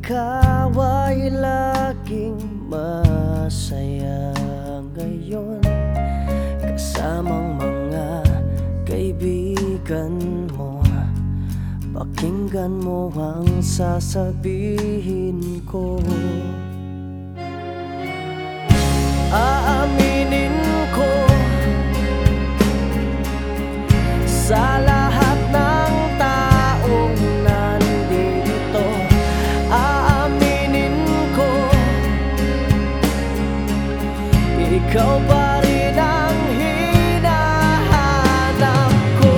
ikaw ay laging masaya ngayon, kasamang mga kaibigan mo. Pakinggan mo ang sasabihin ko. Aaminin ko sa lahat ng taong nandito, aaminin ko, ikaw pa rin ang hinahanap ko.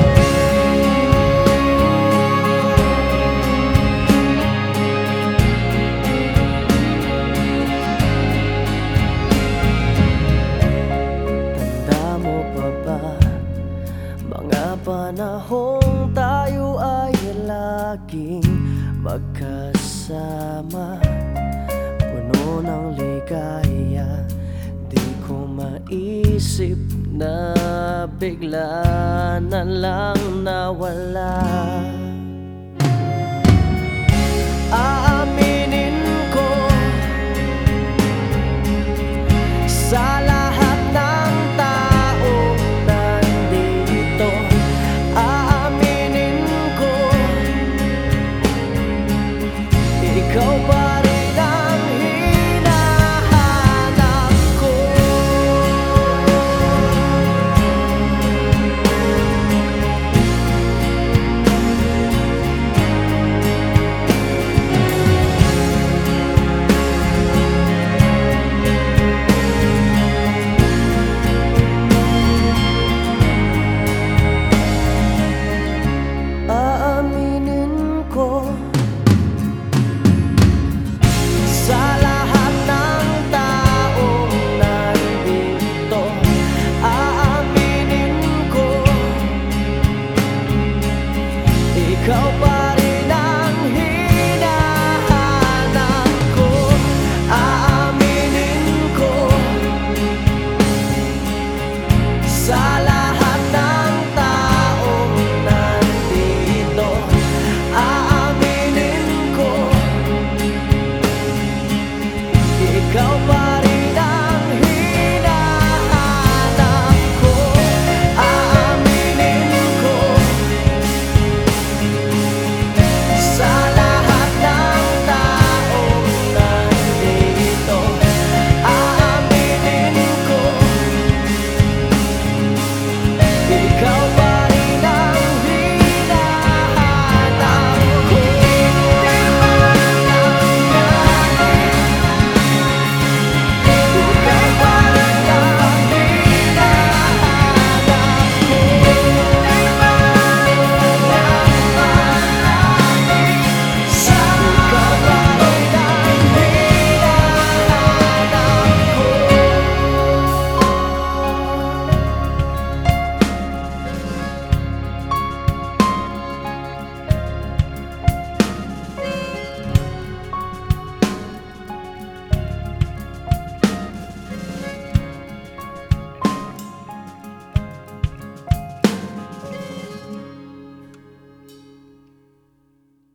Tanda mo pa ba mga panahong tayo ay laging magkasama, puno ng ligaya? Di ko maisip na bigla na lang nawala.